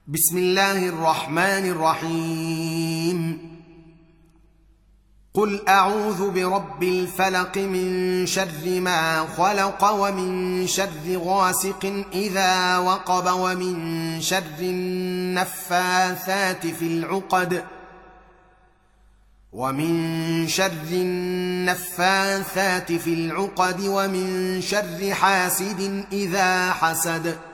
بسم الله الرحمن الرحيم. قل أعوذ برب الفلق من شر ما خلق ومن شر غاسق إذا وقب ومن شر النفاثات في العقد ومن شر حاسد إذا حسد.